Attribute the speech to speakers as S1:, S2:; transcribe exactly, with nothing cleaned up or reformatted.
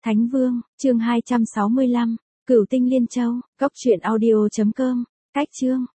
S1: Thánh Vương, chương hai trăm sáu mươi lăm, Cửu Tinh Liên Châu, cốc truyện audio chấm com, cách chương.